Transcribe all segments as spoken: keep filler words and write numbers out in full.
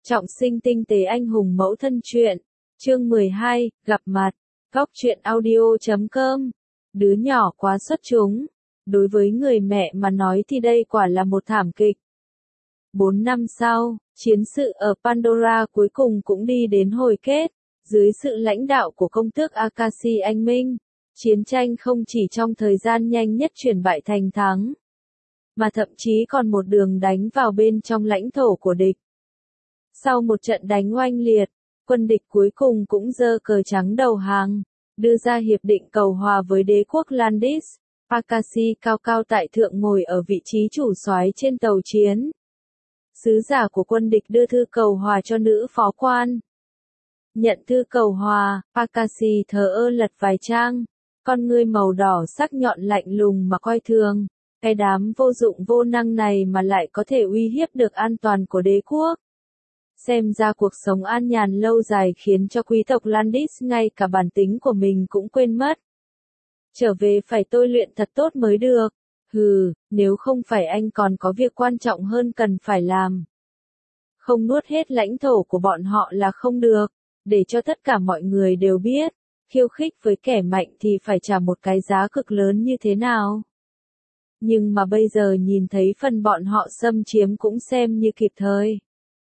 Trọng sinh tinh tế anh hùng mẫu thân truyện. Chương mười hai, gặp mặt. Góc truyện audio chấm com. Đứa nhỏ quá xuất chúng. Đối với người mẹ mà nói thì đây quả là một thảm kịch. Bốn năm sau, chiến sự ở Pandora cuối cùng cũng đi đến hồi kết. Dưới sự lãnh đạo của công tước Akashi anh Minh, chiến tranh không chỉ trong thời gian nhanh nhất chuyển bại thành thắng, mà thậm chí còn một đường đánh vào bên trong lãnh thổ của địch. Sau một trận đánh oanh liệt, quân địch cuối cùng cũng giơ cờ trắng đầu hàng, đưa ra hiệp định cầu hòa với đế quốc Landis. Akashi cao cao tại thượng ngồi ở vị trí chủ soái trên tàu chiến. Sứ giả của quân địch đưa thư cầu hòa cho nữ phó quan. Nhận thư cầu hòa, Akashi thờ ơ lật vài trang, con ngươi màu đỏ sắc nhọn lạnh lùng mà coi thường. Cái đám vô dụng vô năng này mà lại có thể uy hiếp được an toàn của đế quốc. Xem ra cuộc sống an nhàn lâu dài khiến cho quý tộc Landis ngay cả bản tính của mình cũng quên mất. Trở về phải tôi luyện thật tốt mới được. Hừ, nếu không phải anh còn có việc quan trọng hơn cần phải làm. Không nuốt hết lãnh thổ của bọn họ là không được, để cho tất cả mọi người đều biết, khiêu khích với kẻ mạnh thì phải trả một cái giá cực lớn như thế nào. Nhưng mà bây giờ nhìn thấy phần bọn họ xâm chiếm cũng xem như kịp thời.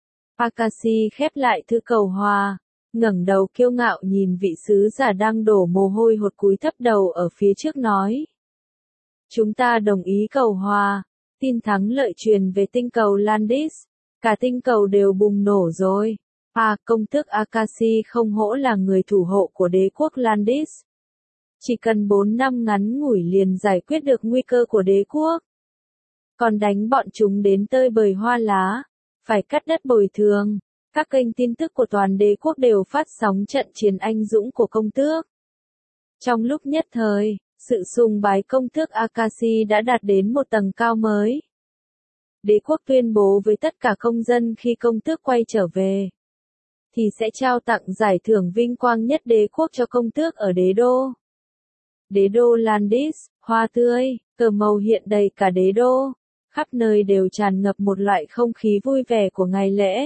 Akashi khép lại thư cầu hòa, ngẩng đầu kiêu ngạo nhìn vị sứ giả đang đổ mồ hôi hột cúi thấp đầu ở phía trước nói. Chúng ta đồng ý cầu hòa, tin thắng lợi truyền về tinh cầu Landis, cả tinh cầu đều bùng nổ rồi. À, công tước Akashi không hổ là người thủ hộ của đế quốc Landis. Chỉ cần bốn năm ngắn ngủi liền giải quyết được nguy cơ của đế quốc. Còn đánh bọn chúng đến tơi bời hoa lá, phải cắt đất bồi thường. Các kênh tin tức của toàn đế quốc đều phát sóng trận chiến anh dũng của công tước. Trong lúc nhất thời, sự sùng bái công tước Akashi đã đạt đến một tầng cao mới. Đế quốc tuyên bố với tất cả công dân khi công tước quay trở về, thì sẽ trao tặng giải thưởng vinh quang nhất đế quốc cho công tước ở đế đô. Đế đô Landis, hoa tươi, cờ màu hiện đầy cả đế đô, khắp nơi đều tràn ngập một loại không khí vui vẻ của ngày lễ.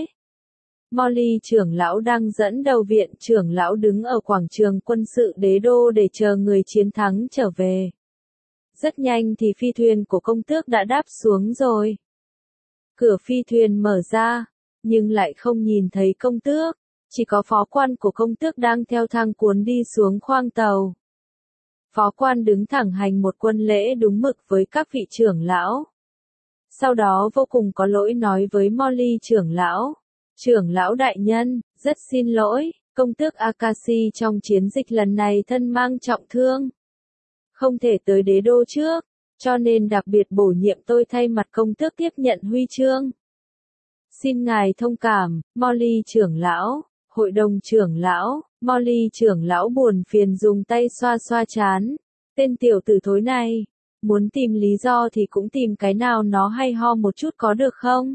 Molly trưởng lão đang dẫn đầu viện trưởng lão đứng ở quảng trường quân sự đế đô để chờ người chiến thắng trở về. Rất nhanh thì phi thuyền của công tước đã đáp xuống rồi. Cửa phi thuyền mở ra, nhưng lại không nhìn thấy công tước, chỉ có phó quan của công tước đang theo thang cuốn đi xuống khoang tàu. Phó quan đứng thẳng hành một quân lễ đúng mực với các vị trưởng lão. Sau đó vô cùng có lỗi nói với Molly trưởng lão. Trưởng lão đại nhân, rất xin lỗi, công tước Akashi trong chiến dịch lần này thân mang trọng thương. Không thể tới đế đô trước, cho nên đặc biệt bổ nhiệm tôi thay mặt công tước tiếp nhận huy chương. Xin ngài thông cảm, Molly trưởng lão, hội đồng trưởng lão, Molly trưởng lão buồn phiền dùng tay xoa xoa trán. Tên tiểu tử thối này, muốn tìm lý do thì cũng tìm cái nào nó hay ho một chút có được không?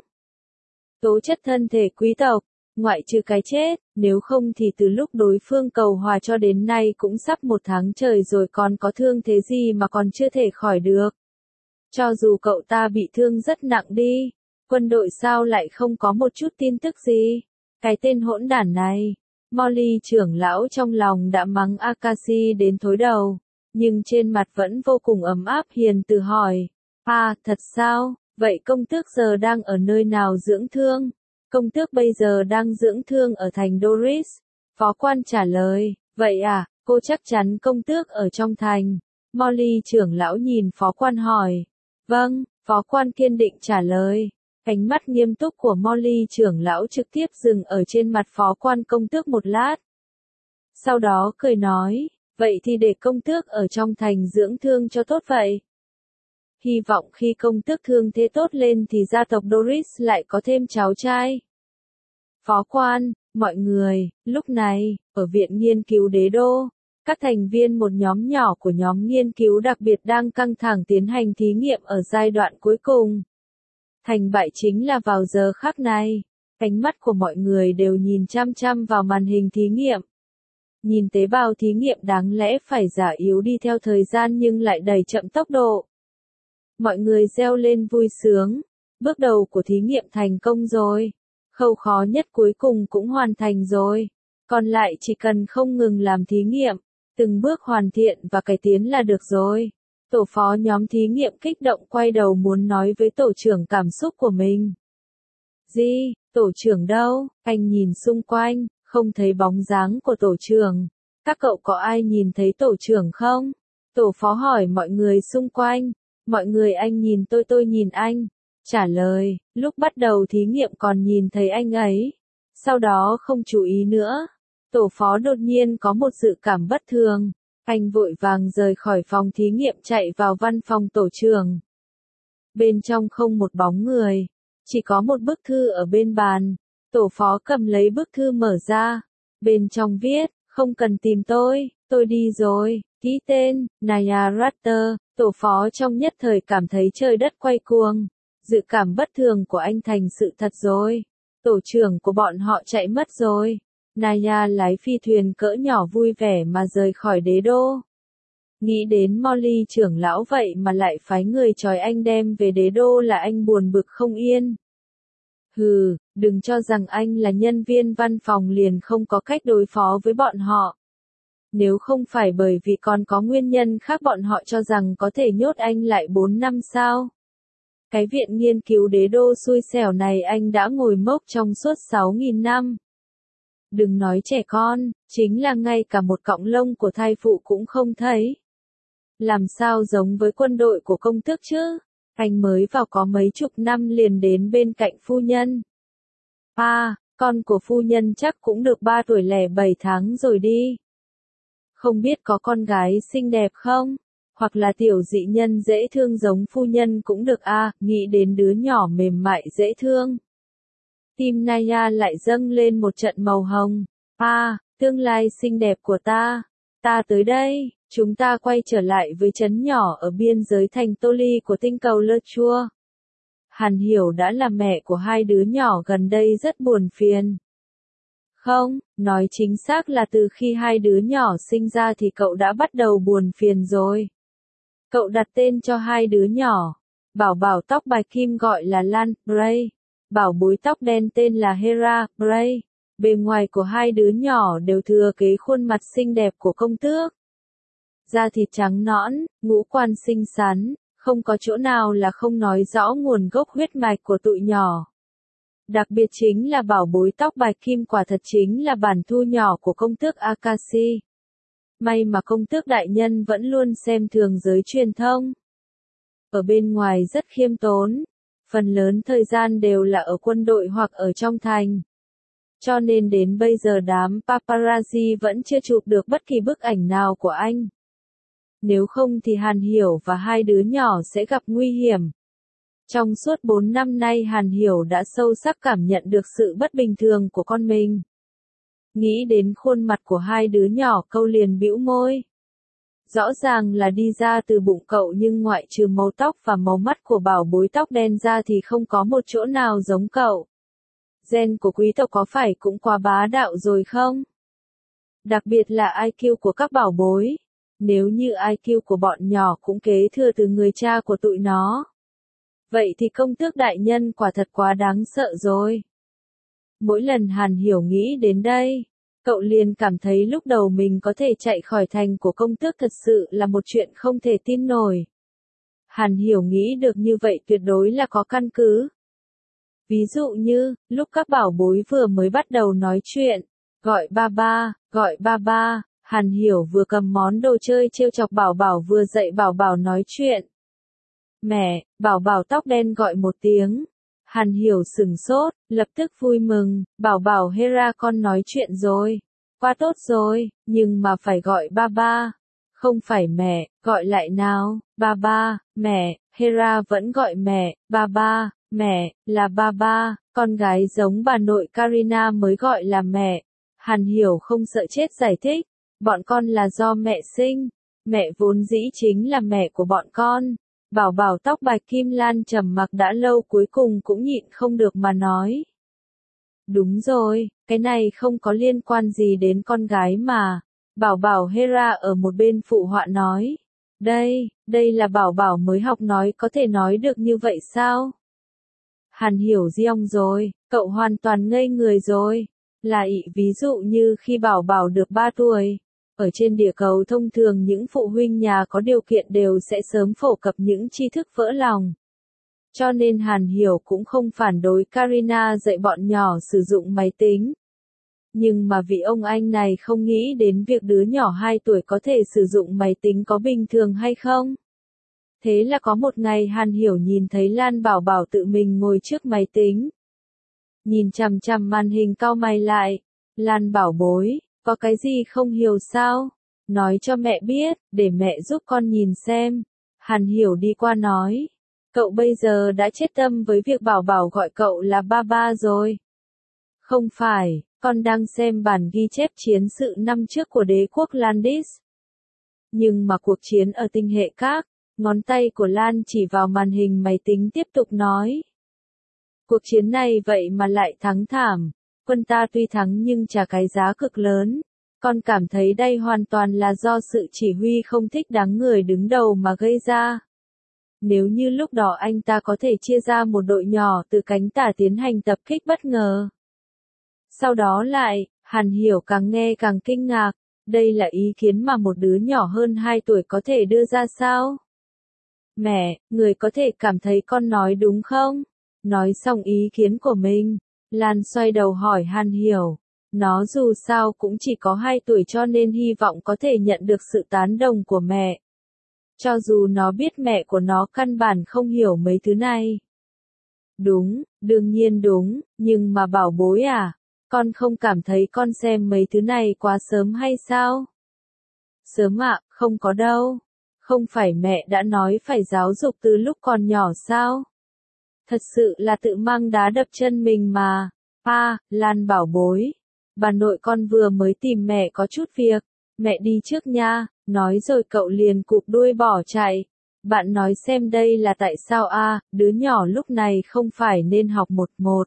Tố chất thân thể quý tộc, ngoại trừ cái chết, nếu không thì từ lúc đối phương cầu hòa cho đến nay cũng sắp một tháng trời rồi còn có thương thế gì mà còn chưa thể khỏi được. Cho dù cậu ta bị thương rất nặng đi, quân đội sao lại không có một chút tin tức gì? Cái tên hỗn đản này, Molly trưởng lão trong lòng đã mắng Akashi đến thối đầu, nhưng trên mặt vẫn vô cùng ấm áp hiền từ hỏi. À, thật sao? Vậy công tước giờ đang ở nơi nào dưỡng thương? Công tước bây giờ đang dưỡng thương ở thành Doris. Phó quan trả lời, vậy à, cô chắc chắn công tước ở trong thành. Molly trưởng lão nhìn phó quan hỏi. Vâng, phó quan kiên định trả lời. Ánh mắt nghiêm túc của Molly trưởng lão trực tiếp dừng ở trên mặt phó quan công tước một lát. Sau đó cười nói, vậy thì để công tước ở trong thành dưỡng thương cho tốt vậy. Hy vọng khi công tước thương thế tốt lên thì gia tộc Doris lại có thêm cháu trai. Phó quan, mọi người, lúc này, ở viện nghiên cứu đế đô, các thành viên một nhóm nhỏ của nhóm nghiên cứu đặc biệt đang căng thẳng tiến hành thí nghiệm ở giai đoạn cuối cùng. Thành bại chính là vào giờ khắc này, ánh mắt của mọi người đều nhìn chăm chăm vào màn hình thí nghiệm. Nhìn tế bào thí nghiệm đáng lẽ phải giả yếu đi theo thời gian nhưng lại đẩy chậm tốc độ. Mọi người reo lên vui sướng, bước đầu của thí nghiệm thành công rồi. Khâu khó nhất cuối cùng cũng hoàn thành rồi. Còn lại chỉ cần không ngừng làm thí nghiệm, từng bước hoàn thiện và cải tiến là được rồi. Tổ phó nhóm thí nghiệm kích động quay đầu muốn nói với tổ trưởng cảm xúc của mình. Gì, tổ trưởng đâu? Anh nhìn xung quanh, không thấy bóng dáng của tổ trưởng. Các cậu có ai nhìn thấy tổ trưởng không? Tổ phó hỏi mọi người xung quanh. Mọi người anh nhìn tôi tôi nhìn anh. Trả lời, lúc bắt đầu thí nghiệm còn nhìn thấy anh ấy. Sau đó không chú ý nữa. Tổ phó đột nhiên có một dự cảm bất thường. Anh vội vàng rời khỏi phòng thí nghiệm chạy vào văn phòng tổ trưởng. Bên trong không một bóng người. Chỉ có một bức thư ở bên bàn. Tổ phó cầm lấy bức thư mở ra. Bên trong viết, không cần tìm tôi, tôi đi rồi. Ký tên, Naya Ratter. Tổ phó trong nhất thời cảm thấy trời đất quay cuồng. Dự cảm bất thường của anh thành sự thật rồi. Tổ trưởng của bọn họ chạy mất rồi. Naya lái phi thuyền cỡ nhỏ vui vẻ mà rời khỏi đế đô. Nghĩ đến Molly trưởng lão vậy mà lại phái người trói anh đem về đế đô là anh buồn bực không yên. Hừ, đừng cho rằng anh là nhân viên văn phòng liền không có cách đối phó với bọn họ. Nếu không phải bởi vì còn có nguyên nhân khác bọn họ cho rằng có thể nhốt anh lại bốn năm sao. Cái viện nghiên cứu đế đô xui xẻo này anh đã ngồi mốc trong suốt sáu nghìn năm. Đừng nói trẻ con, chính là ngay cả một cọng lông của thai phụ cũng không thấy. Làm sao giống với quân đội của công tước chứ? Anh mới vào có mấy chục năm liền đến bên cạnh phu nhân. À, con của phu nhân chắc cũng được ba tuổi lẻ bảy tháng rồi đi. Không biết có con gái xinh đẹp không? Hoặc là tiểu dị nhân dễ thương giống phu nhân cũng được à, nghĩ đến đứa nhỏ mềm mại dễ thương. Tim Naya lại dâng lên một trận màu hồng. À, tương lai xinh đẹp của ta. Ta tới đây, chúng ta quay trở lại với trấn nhỏ ở biên giới thành Tô Ly của tinh cầu Lơ Chua. Hàn Hiểu đã là mẹ của hai đứa nhỏ gần đây rất buồn phiền. Không, nói chính xác là từ khi hai đứa nhỏ sinh ra thì cậu đã bắt đầu buồn phiền rồi. Cậu đặt tên cho hai đứa nhỏ. Bảo bảo tóc bạch kim gọi là Lan, Bray. Bảo bối tóc đen tên là Hera, Bray. Bề ngoài của hai đứa nhỏ đều thừa kế khuôn mặt xinh đẹp của công tước. Da thịt trắng nõn, ngũ quan xinh xắn, không có chỗ nào là không nói rõ nguồn gốc huyết mạch của tụi nhỏ. Đặc biệt chính là bảo bối tóc bạch kim quả thật chính là bản thu nhỏ của công tước Akashi. May mà công tước đại nhân vẫn luôn xem thường giới truyền thông. Ở bên ngoài rất khiêm tốn, phần lớn thời gian đều là ở quân đội hoặc ở trong thành. Cho nên đến bây giờ đám paparazzi vẫn chưa chụp được bất kỳ bức ảnh nào của anh. Nếu không thì Hàn Hiểu và hai đứa nhỏ sẽ gặp nguy hiểm. Trong suốt bốn năm nay Hàn Hiểu đã sâu sắc cảm nhận được sự bất bình thường của con mình. Nghĩ đến khuôn mặt của hai đứa nhỏ câu liền bĩu môi. Rõ ràng là đi ra từ bụng cậu nhưng ngoại trừ màu tóc và màu mắt của bảo bối tóc đen ra thì không có một chỗ nào giống cậu. Gen của quý tộc có phải cũng quá bá đạo rồi không? Đặc biệt là i kiu của các bảo bối. Nếu như i kiu của bọn nhỏ cũng kế thừa từ người cha của tụi nó. Vậy thì công tước đại nhân quả thật quá đáng sợ rồi. Mỗi lần Hàn Hiểu nghĩ đến đây, cậu liền cảm thấy lúc đầu mình có thể chạy khỏi thành của công tước thật sự là một chuyện không thể tin nổi. Hàn Hiểu nghĩ được như vậy tuyệt đối là có căn cứ. Ví dụ như, lúc các bảo bối vừa mới bắt đầu nói chuyện, gọi ba ba, gọi ba ba, Hàn Hiểu vừa cầm món đồ chơi trêu chọc bảo bảo vừa dạy bảo bảo nói chuyện. Mẹ, bảo bảo tóc đen gọi một tiếng. Hàn Hiểu sừng sốt, lập tức vui mừng, bảo bảo Hera con nói chuyện rồi. Quá tốt rồi, nhưng mà phải gọi ba ba. Không phải mẹ, gọi lại nào, ba ba, mẹ, Hera vẫn gọi mẹ, ba ba, mẹ, là ba ba, con gái giống bà nội Karina mới gọi là mẹ. Hàn Hiểu không sợ chết giải thích, bọn con là do mẹ sinh, mẹ vốn dĩ chính là mẹ của bọn con. Bảo bảo tóc bạch kim Lan trầm mặc đã lâu cuối cùng cũng nhịn không được mà nói. Đúng rồi, cái này không có liên quan gì đến con gái mà. Bảo bảo Hera ở một bên phụ họa nói. Đây, đây là bảo bảo mới học nói có thể nói được như vậy sao? Hàn Hiểu giong rồi, cậu hoàn toàn ngây người rồi. Là ỷ ví dụ như khi Bảo Bảo được ba tuổi. Ở trên địa cầu thông thường những phụ huynh nhà có điều kiện đều sẽ sớm phổ cập những tri thức vỡ lòng. Cho nên Hàn Hiểu cũng không phản đối Karina dạy bọn nhỏ sử dụng máy tính. Nhưng mà vị ông anh này không nghĩ đến việc đứa nhỏ hai tuổi có thể sử dụng máy tính có bình thường hay không. Thế là có một ngày Hàn Hiểu nhìn thấy Lan Bảo Bảo tự mình ngồi trước máy tính. Nhìn chằm chằm màn hình cau mày lại. Lan bảo bối, có cái gì không hiểu sao? Nói cho mẹ biết, để mẹ giúp con nhìn xem. Hàn Hiểu đi qua nói. Cậu bây giờ đã chết tâm với việc Bảo Bảo gọi cậu là ba ba rồi. Không phải, con đang xem bản ghi chép chiến sự năm trước của đế quốc Landis. Nhưng mà cuộc chiến ở tinh hệ các, ngón tay của Lan chỉ vào màn hình máy tính tiếp tục nói. Cuộc chiến này vậy mà lại thắng thảm. Quân ta tuy thắng nhưng trả cái giá cực lớn. Con cảm thấy đây hoàn toàn là do sự chỉ huy không thích đáng người đứng đầu mà gây ra. Nếu như lúc đó anh ta có thể chia ra một đội nhỏ từ cánh tả tiến hành tập kích bất ngờ. Sau đó lại, Hàn Hiểu càng nghe càng kinh ngạc. Đây là ý kiến mà một đứa nhỏ hơn hai tuổi có thể đưa ra sao? Mẹ, người có thể cảm thấy con nói đúng không? Nói xong ý kiến của mình, Lan xoay đầu hỏi Hàn Hiểu. Nó dù sao cũng chỉ có hai tuổi cho nên hy vọng có thể nhận được sự tán đồng của mẹ. Cho dù nó biết mẹ của nó căn bản không hiểu mấy thứ này. Đúng, đương nhiên đúng, nhưng mà bảo bối à, con không cảm thấy con xem mấy thứ này quá sớm hay sao? Sớm ạ, không có đâu. Không phải mẹ đã nói phải giáo dục từ lúc còn nhỏ sao? Thật sự là tự mang đá đập chân mình mà. À, Lan bảo bối. Bà nội con vừa mới tìm mẹ có chút việc. Mẹ đi trước nha. Nói rồi cậu liền cụp đuôi bỏ chạy. Bạn nói xem đây là tại sao a? À, đứa nhỏ lúc này không phải nên học một một.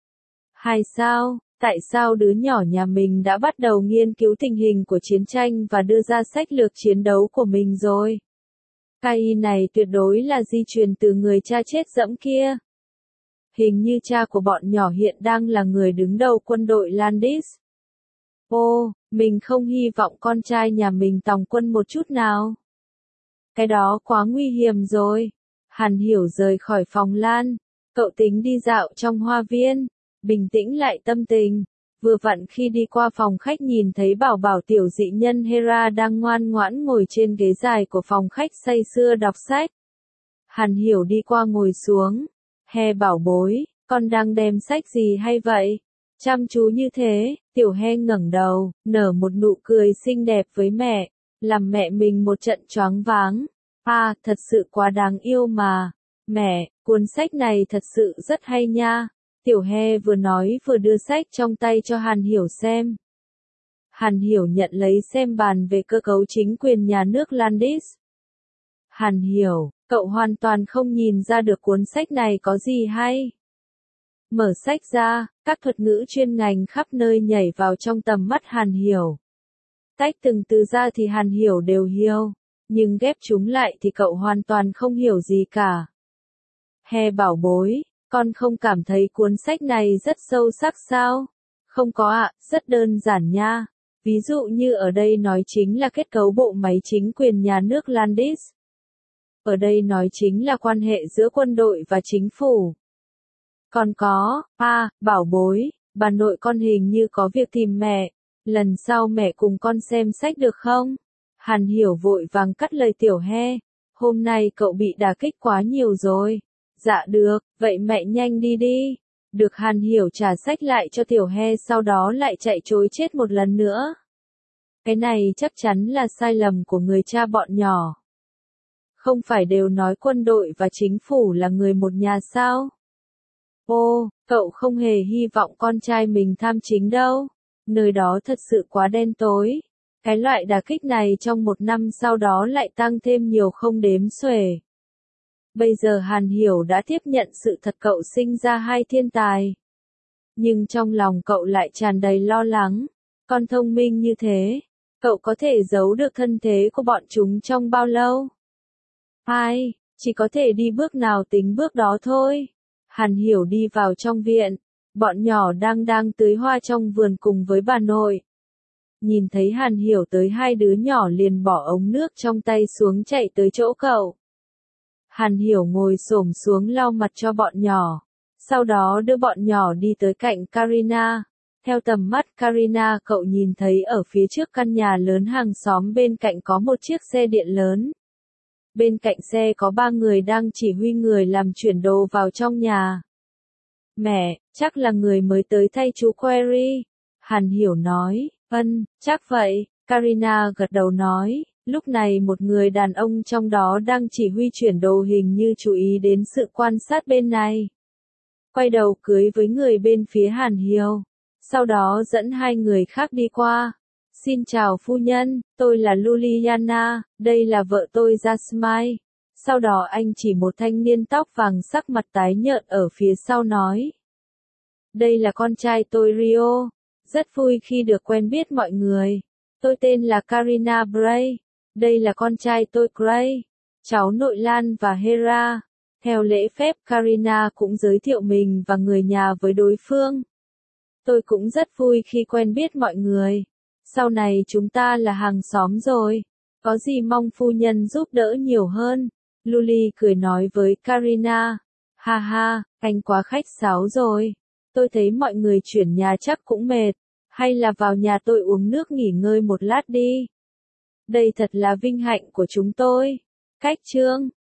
Hay sao? Tại sao đứa nhỏ nhà mình đã bắt đầu nghiên cứu tình hình của chiến tranh và đưa ra sách lược chiến đấu của mình rồi? Cái này tuyệt đối là di truyền từ người cha chết dẫm kia. Hình như cha của bọn nhỏ hiện đang là người đứng đầu quân đội Landis. Ô, mình không hy vọng con trai nhà mình tòng quân một chút nào. Cái đó quá nguy hiểm rồi. Hàn Hiểu rời khỏi phòng Lan. Cậu tính đi dạo trong hoa viên, bình tĩnh lại tâm tình. Vừa vặn khi đi qua phòng khách nhìn thấy Bảo Bảo tiểu dị nhân Hera đang ngoan ngoãn ngồi trên ghế dài của phòng khách say sưa đọc sách. Hàn Hiểu đi qua ngồi xuống. He bảo bối, con đang đem sách gì hay vậy? Chăm chú như thế, tiểu He ngẩng đầu, nở một nụ cười xinh đẹp với mẹ, làm mẹ mình một trận choáng váng. À, thật sự quá đáng yêu mà. Mẹ, cuốn sách này thật sự rất hay nha. Tiểu He vừa nói vừa đưa sách trong tay cho Hàn Hiểu xem. Hàn Hiểu nhận lấy xem bàn về cơ cấu chính quyền nhà nước Landis. Hàn Hiểu, cậu hoàn toàn không nhìn ra được cuốn sách này có gì hay. Mở sách ra, các thuật ngữ chuyên ngành khắp nơi nhảy vào trong tầm mắt Hàn Hiểu. Tách từng từ ra thì Hàn Hiểu đều hiểu, nhưng ghép chúng lại thì cậu hoàn toàn không hiểu gì cả. He bảo bối, con không cảm thấy cuốn sách này rất sâu sắc sao? Không có ạ, rất đơn giản nha. Ví dụ như ở đây nói chính là kết cấu bộ máy chính quyền nhà nước Landis. Ở đây nói chính là quan hệ giữa quân đội và chính phủ. Còn có, à, bảo bối, bà nội con hình như có việc tìm mẹ. Lần sau mẹ cùng con xem sách được không? Hàn Hiểu vội vàng cắt lời Tiểu He. Hôm nay cậu bị đả kích quá nhiều rồi. Dạ được, vậy mẹ nhanh đi đi. Được Hàn Hiểu trả sách lại cho Tiểu He sau đó lại chạy trối chết một lần nữa. Cái này chắc chắn là sai lầm của người cha bọn nhỏ. Không phải đều nói quân đội và chính phủ là người một nhà sao? Ô, cậu không hề hy vọng con trai mình tham chính đâu. Nơi đó thật sự quá đen tối. Cái loại đả kích này trong một năm sau đó lại tăng thêm nhiều không đếm xuể. Bây giờ Hàn Hiểu đã tiếp nhận sự thật cậu sinh ra hai thiên tài. Nhưng trong lòng cậu lại tràn đầy lo lắng. Con thông minh như thế, cậu có thể giấu được thân thế của bọn chúng trong bao lâu? Ai, chỉ có thể đi bước nào tính bước đó thôi. Hàn Hiểu đi vào trong viện, bọn nhỏ đang đang tưới hoa trong vườn cùng với bà nội. Nhìn thấy Hàn Hiểu tới, hai đứa nhỏ liền bỏ ống nước trong tay xuống chạy tới chỗ cậu. Hàn Hiểu ngồi xổm xuống lau mặt cho bọn nhỏ, sau đó đưa bọn nhỏ đi tới cạnh Karina. Theo tầm mắt Karina, cậu nhìn thấy ở phía trước căn nhà lớn hàng xóm bên cạnh có một chiếc xe điện lớn. Bên cạnh xe có ba người đang chỉ huy người làm chuyển đồ vào trong nhà. Mẹ, chắc là người mới tới thay chú Query. Hàn Hiểu nói, ân, chắc vậy. Karina gật đầu nói, lúc này một người đàn ông trong đó đang chỉ huy chuyển đồ hình như chú ý đến sự quan sát bên này. Quay đầu cưới với người bên phía Hàn Hiểu, sau đó dẫn hai người khác đi qua. Xin chào phu nhân, tôi là Luliana, đây là vợ tôi Jasmine. Sau đó anh chỉ một thanh niên tóc vàng sắc mặt tái nhợt ở phía sau nói. Đây là con trai tôi Rio, rất vui khi được quen biết mọi người. Tôi tên là Karina Bray, đây là con trai tôi Gray, cháu nội Lan và Hera. Theo lễ phép Karina cũng giới thiệu mình và người nhà với đối phương. Tôi cũng rất vui khi quen biết mọi người. Sau này chúng ta là hàng xóm rồi. Có gì mong phu nhân giúp đỡ nhiều hơn. Luli cười nói với Karina. Ha ha, anh quá khách sáo rồi. Tôi thấy mọi người chuyển nhà chắc cũng mệt. Hay là vào nhà tôi uống nước nghỉ ngơi một lát đi. Đây thật là vinh hạnh của chúng tôi. Cách chương